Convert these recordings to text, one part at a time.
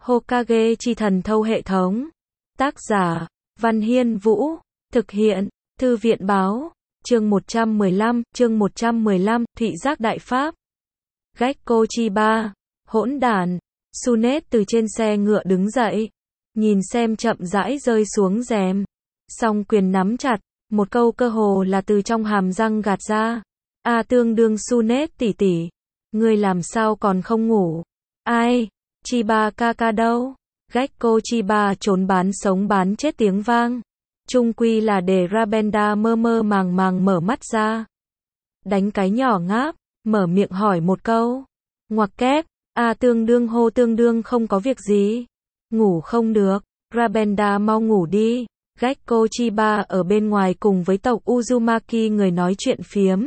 Hokage chi thần thâu hệ thống. Tác giả, Văn Hiên Vũ. Thực hiện, Thư viện báo. Chương 115, Thị giác đại pháp. Gekko Chiba, hỗn đản. Tsunade từ trên xe ngựa đứng dậy, nhìn xem chậm rãi rơi xuống rèm. Song quyền nắm chặt, một câu cơ hồ là từ trong hàm răng gạt ra. Tương đương Tsunade tỷ tỷ, ngươi làm sao còn không ngủ? Ai? Chiba Kaka đâu? Gekko Chiba trốn bán sống bán chết tiếng vang. Chung quy là để Rabenda mơ mơ màng màng mở mắt ra. Đánh cái nhỏ ngáp, mở miệng hỏi một câu. Ngoặc kép, tương đương không có việc gì. Ngủ không được, Rabenda mau ngủ đi. Gekko Chiba ở bên ngoài cùng với tộc Uzumaki người nói chuyện phiếm.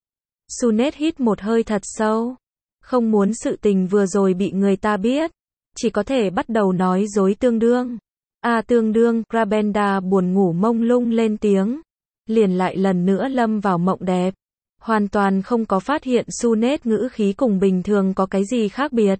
Tsunade hít một hơi thật sâu. Không muốn sự tình vừa rồi bị người ta biết. Chỉ có thể bắt đầu nói dối tương đương. Tương đương, Rabenda buồn ngủ mông lung lên tiếng. Liền lại lần nữa lâm vào mộng đẹp. Hoàn toàn không có phát hiện Tsunade ngữ khí cùng bình thường có cái gì khác biệt.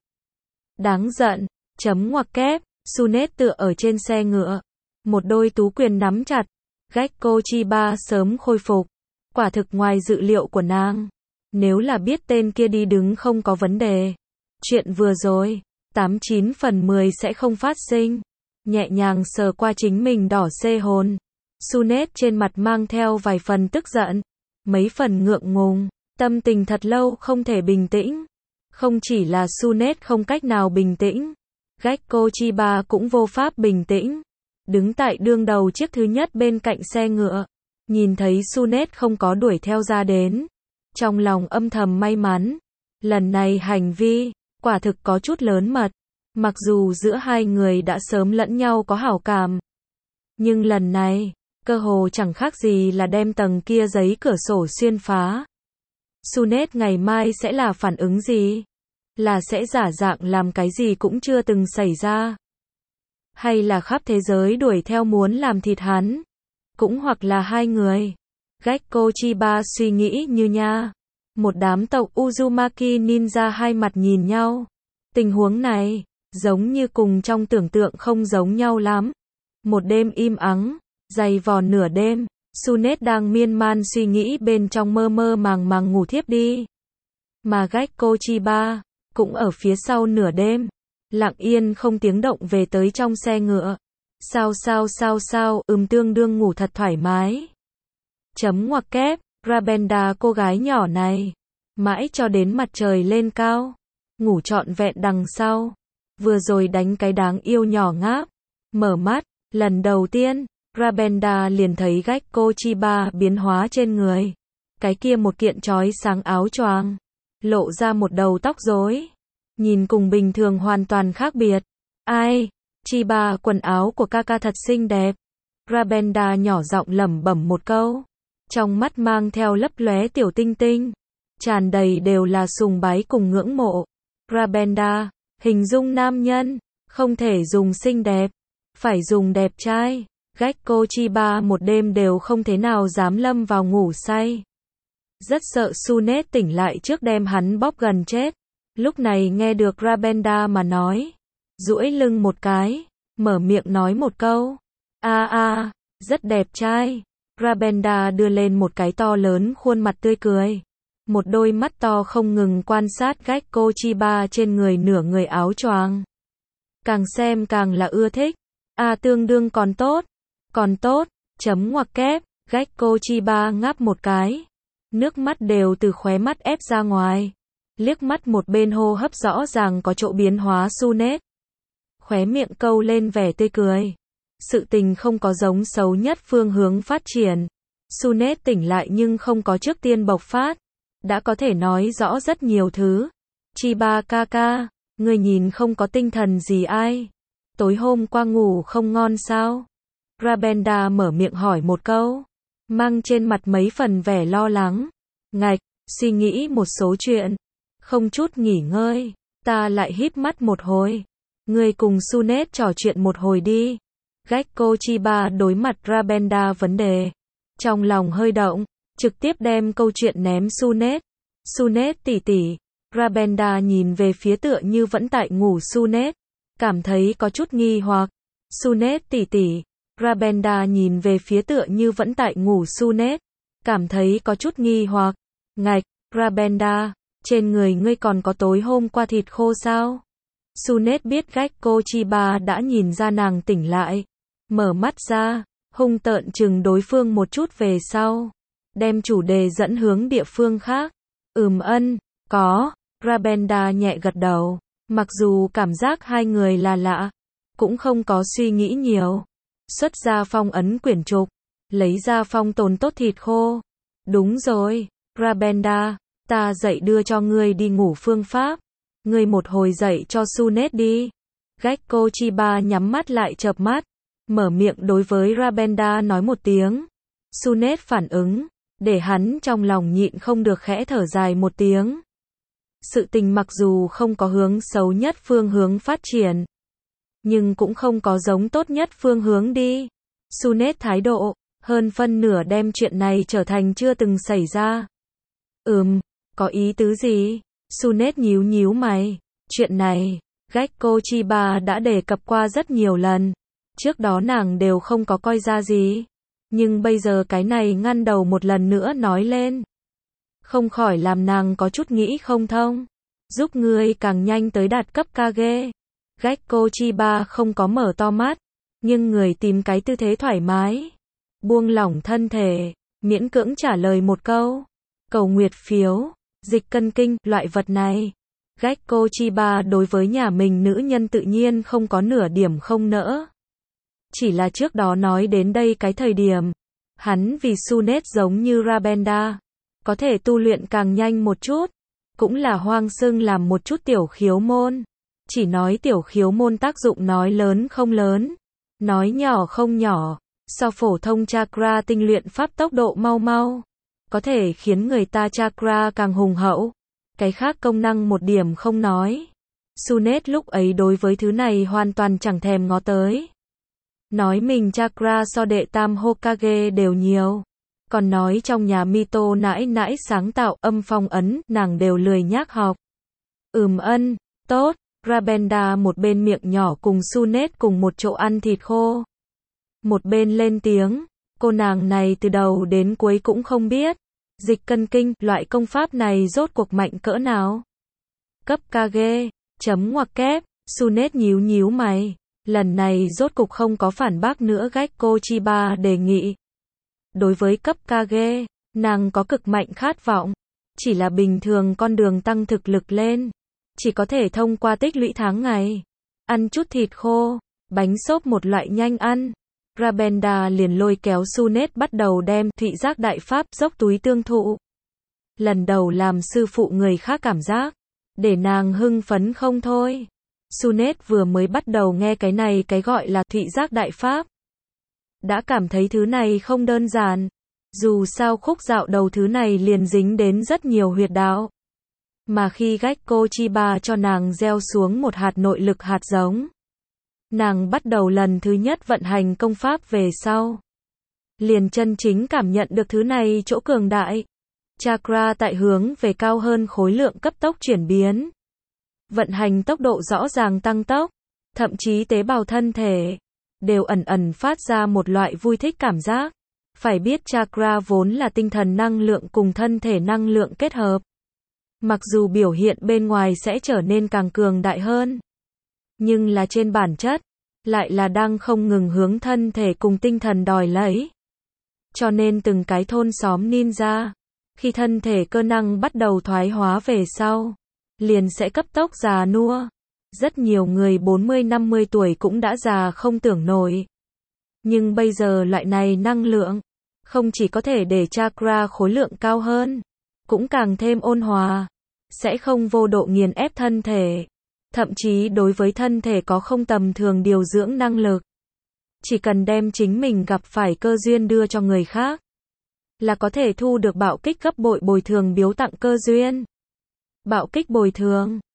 Đáng giận, ngoặc kép, Tsunade tựa ở trên xe ngựa. Một đôi tú quyền nắm chặt. Gekko Chiba sớm khôi phục. Quả thực ngoài dự liệu của nàng. Nếu là biết tên kia đi đứng không có vấn đề. Chuyện vừa rồi, 89 phần 10 sẽ không phát sinh. Nhẹ nhàng sờ qua chính mình đỏ xê hồn. Tsunade trên mặt mang theo vài phần tức giận. Mấy phần ngượng ngùng. Tâm tình thật lâu không thể bình tĩnh. Không chỉ là Tsunade không cách nào bình tĩnh. Gekko Chiba cũng vô pháp bình tĩnh. Đứng tại đương đầu chiếc thứ nhất bên cạnh xe ngựa. Nhìn thấy Tsunade không có đuổi theo ra đến. Trong lòng âm thầm may mắn. Lần này hành vi, quả thực có chút lớn mật. Mặc dù giữa hai người đã sớm lẫn nhau có hảo cảm. Nhưng lần này, cơ hồ chẳng khác gì là đem tầng kia giấy cửa sổ xuyên phá. Tsunade ngày mai sẽ là phản ứng gì? Là sẽ giả dạng làm cái gì cũng chưa từng xảy ra? Hay là khắp thế giới đuổi theo muốn làm thịt hắn? Cũng hoặc là hai người? Gekko Chiba suy nghĩ như nha. Một đám tộc Uzumaki ninja hai mặt nhìn nhau. Tình huống này, giống như cùng trong tưởng tượng không giống nhau lắm. Một đêm im ắng, dày vò nửa đêm, Tsunade đang miên man suy nghĩ bên trong mơ mơ màng màng ngủ thiếp đi. Mà Gekko Chiba, cũng ở phía sau nửa đêm, lặng yên không tiếng động về tới trong xe ngựa. Sao, tương đương ngủ thật thoải mái. Ngoặc kép, Rabenda cô gái nhỏ này. Mãi cho đến mặt trời lên cao. Ngủ trọn vẹn đằng sau. Vừa rồi đánh cái đáng yêu nhỏ ngáp. Mở mắt, lần đầu tiên, Rabenda liền thấy Gekko Chiba biến hóa trên người. Cái kia một kiện chói sáng áo choàng. Lộ ra một đầu tóc rối. Nhìn cùng bình thường hoàn toàn khác biệt. Chiba, quần áo của Kaka thật xinh đẹp. Rabenda nhỏ giọng lẩm bẩm một câu. Trong mắt mang theo lấp lóe tiểu tinh tinh. Tràn đầy đều là sùng bái cùng ngưỡng mộ. Rabenda, hình dung nam nhân, không thể dùng xinh đẹp, phải dùng đẹp trai. Gekko Chiba một đêm đều không thế nào dám lâm vào ngủ say. Rất sợ Tsunade tỉnh lại trước đem hắn bóp gần chết. Lúc này nghe được Rabenda mà nói. Duỗi lưng một cái, mở miệng nói một câu. Rất đẹp trai. Rabenda đưa lên một cái to lớn khuôn mặt tươi cười. Một đôi mắt to không ngừng quan sát Gekko Chiba trên người nửa người áo choàng. Càng xem càng là ưa thích. Tương đương còn tốt. Ngoặc kép, Gekko Chiba ngáp một cái. Nước mắt đều từ khóe mắt ép ra ngoài. Liếc mắt một bên hô hấp rõ ràng có chỗ biến hóa Tsunade. Khóe miệng câu lên vẻ tươi cười. Sự tình không có giống xấu nhất phương hướng phát triển. Tsunade tỉnh lại nhưng không có trước tiên bộc phát. Đã có thể nói rõ rất nhiều thứ. Chiba Kaka, người nhìn không có tinh thần gì ai? Tối hôm qua ngủ không ngon sao? Rabenda mở miệng hỏi một câu. Mang trên mặt mấy phần vẻ lo lắng. Suy nghĩ một số chuyện. Không chút nghỉ ngơi. Ta lại híp mắt một hồi. Người cùng Tsunade trò chuyện một hồi đi. Gekko Chiba đối mặt Rabenda vấn đề. Trong lòng hơi động. Trực tiếp đem câu chuyện ném Tsunade. Tsunade tỷ tỷ. Rabenda nhìn về phía tựa như vẫn tại ngủ Tsunade. cảm thấy có chút nghi hoặc. Sunet tỷ tỷ. Rabenda nhìn về phía tựa như vẫn tại ngủ Sunet, cảm thấy có chút nghi hoặc. Ngạch, Rabenda, trên người ngươi còn có tối hôm qua thịt khô sao? Sunet biết Gecko Chiba đã nhìn ra nàng tỉnh lại, mở mắt ra, hung tợn chừng đối phương một chút về sau, đem chủ đề dẫn hướng địa phương khác. Có, Rabenda nhẹ gật đầu, mặc dù cảm giác hai người là lạ, cũng không có suy nghĩ nhiều. Xuất ra phong ấn quyển trục, lấy ra phong tồn tốt thịt khô. Đúng rồi, Rabenda, ta dạy đưa cho ngươi đi ngủ phương pháp. Ngươi một hồi dạy cho Sunet đi. Gecko Chiba nhắm mắt lại chợp mắt, mở miệng đối với Rabenda nói một tiếng. Sunet phản ứng, để hắn trong lòng nhịn không được khẽ thở dài một tiếng. Sự tình mặc dù không có hướng xấu nhất phương hướng phát triển, nhưng cũng không có giống tốt nhất phương hướng đi. Sunet thái độ, hơn phân nửa đem chuyện này trở thành chưa từng xảy ra. Có ý tứ gì? Sunet nhíu nhíu mày. Chuyện này, Gecko Chiba đã đề cập qua rất nhiều lần. Trước đó nàng đều không có coi ra gì. Nhưng bây giờ cái này ngăn đầu một lần nữa nói lên. Không khỏi làm nàng có chút nghĩ không thông. Giúp ngươi càng nhanh tới đạt cấp Kage. Gecko Chiba không có mở to mắt, nhưng người tìm cái tư thế thoải mái. Buông lỏng thân thể, miễn cưỡng trả lời một câu. Cầu nguyệt phiếu, dịch cân kinh, loại vật này. Gecko Chiba đối với nhà mình nữ nhân tự nhiên không có nửa điểm không nỡ. Chỉ là trước đó nói đến đây cái thời điểm, hắn vì Sunet giống như Rabenda, có thể tu luyện càng nhanh một chút, cũng là hoang xưng làm một chút tiểu khiếu môn. Chỉ nói tiểu khiếu môn tác dụng nói lớn không lớn, nói nhỏ không nhỏ, so phổ thông chakra tinh luyện pháp tốc độ mau mau, có thể khiến người ta chakra càng hùng hậu. Cái khác công năng một điểm không nói. Sunet lúc ấy đối với thứ này hoàn toàn chẳng thèm ngó tới. Nói mình chakra so đệ tam Hokage đều nhiều. Còn nói trong nhà Mito nãi nãi sáng tạo âm phong ấn, nàng đều lười nhác học. Tốt. Rabenda một bên miệng nhỏ cùng Sunet cùng một chỗ ăn thịt khô. Một bên lên tiếng, cô nàng này từ đầu đến cuối cũng không biết. Dịch cân kinh, loại công pháp này rốt cuộc mạnh cỡ nào? Cấp Kage, chấm ngoặc kép, Sunet nhíu nhíu mày. Lần này rốt cục không có phản bác nữa Gecko Chiba đề nghị. Đối với cấp Kage, nàng có cực mạnh khát vọng. Chỉ là bình thường con đường tăng thực lực lên, chỉ có thể thông qua tích lũy tháng ngày. Ăn chút thịt khô, bánh xốp một loại nhanh ăn. Rabenda liền lôi kéo Sunet bắt đầu đem thụy giác đại pháp dốc túi tương thụ. Lần đầu làm sư phụ người khác cảm giác, để nàng hưng phấn không thôi. Sunet vừa mới bắt đầu nghe cái này cái gọi là thụy giác đại pháp, đã cảm thấy thứ này không đơn giản. Dù sao khúc dạo đầu thứ này liền dính đến rất nhiều huyệt đạo. Mà khi Gecko Chiba cho nàng gieo xuống một hạt nội lực hạt giống, nàng bắt đầu lần thứ nhất vận hành công pháp về sau, liền chân chính cảm nhận được thứ này chỗ cường đại. Chakra tại hướng về cao hơn khối lượng cấp tốc chuyển biến. Vận hành tốc độ rõ ràng tăng tốc, thậm chí tế bào thân thể đều ẩn ẩn phát ra một loại vui thích cảm giác. Phải biết chakra vốn là tinh thần năng lượng cùng thân thể năng lượng kết hợp. Mặc dù biểu hiện bên ngoài sẽ trở nên càng cường đại hơn, nhưng là trên bản chất, lại là đang không ngừng hướng thân thể cùng tinh thần đòi lấy. Cho nên từng cái thôn xóm ninja, khi thân thể cơ năng bắt đầu thoái hóa về sau, liền sẽ cấp tốc già nua. Rất nhiều người 40-50 tuổi cũng đã già không tưởng nổi. Nhưng bây giờ loại này năng lượng, không chỉ có thể để chakra khối lượng cao hơn, cũng càng thêm ôn hòa, sẽ không vô độ nghiền ép thân thể. Thậm chí đối với thân thể có không tầm thường điều dưỡng năng lực. Chỉ cần đem chính mình gặp phải cơ duyên đưa cho người khác, là có thể thu được bạo kích gấp bội bồi thường biếu tặng cơ duyên. Bạo kích bồi thường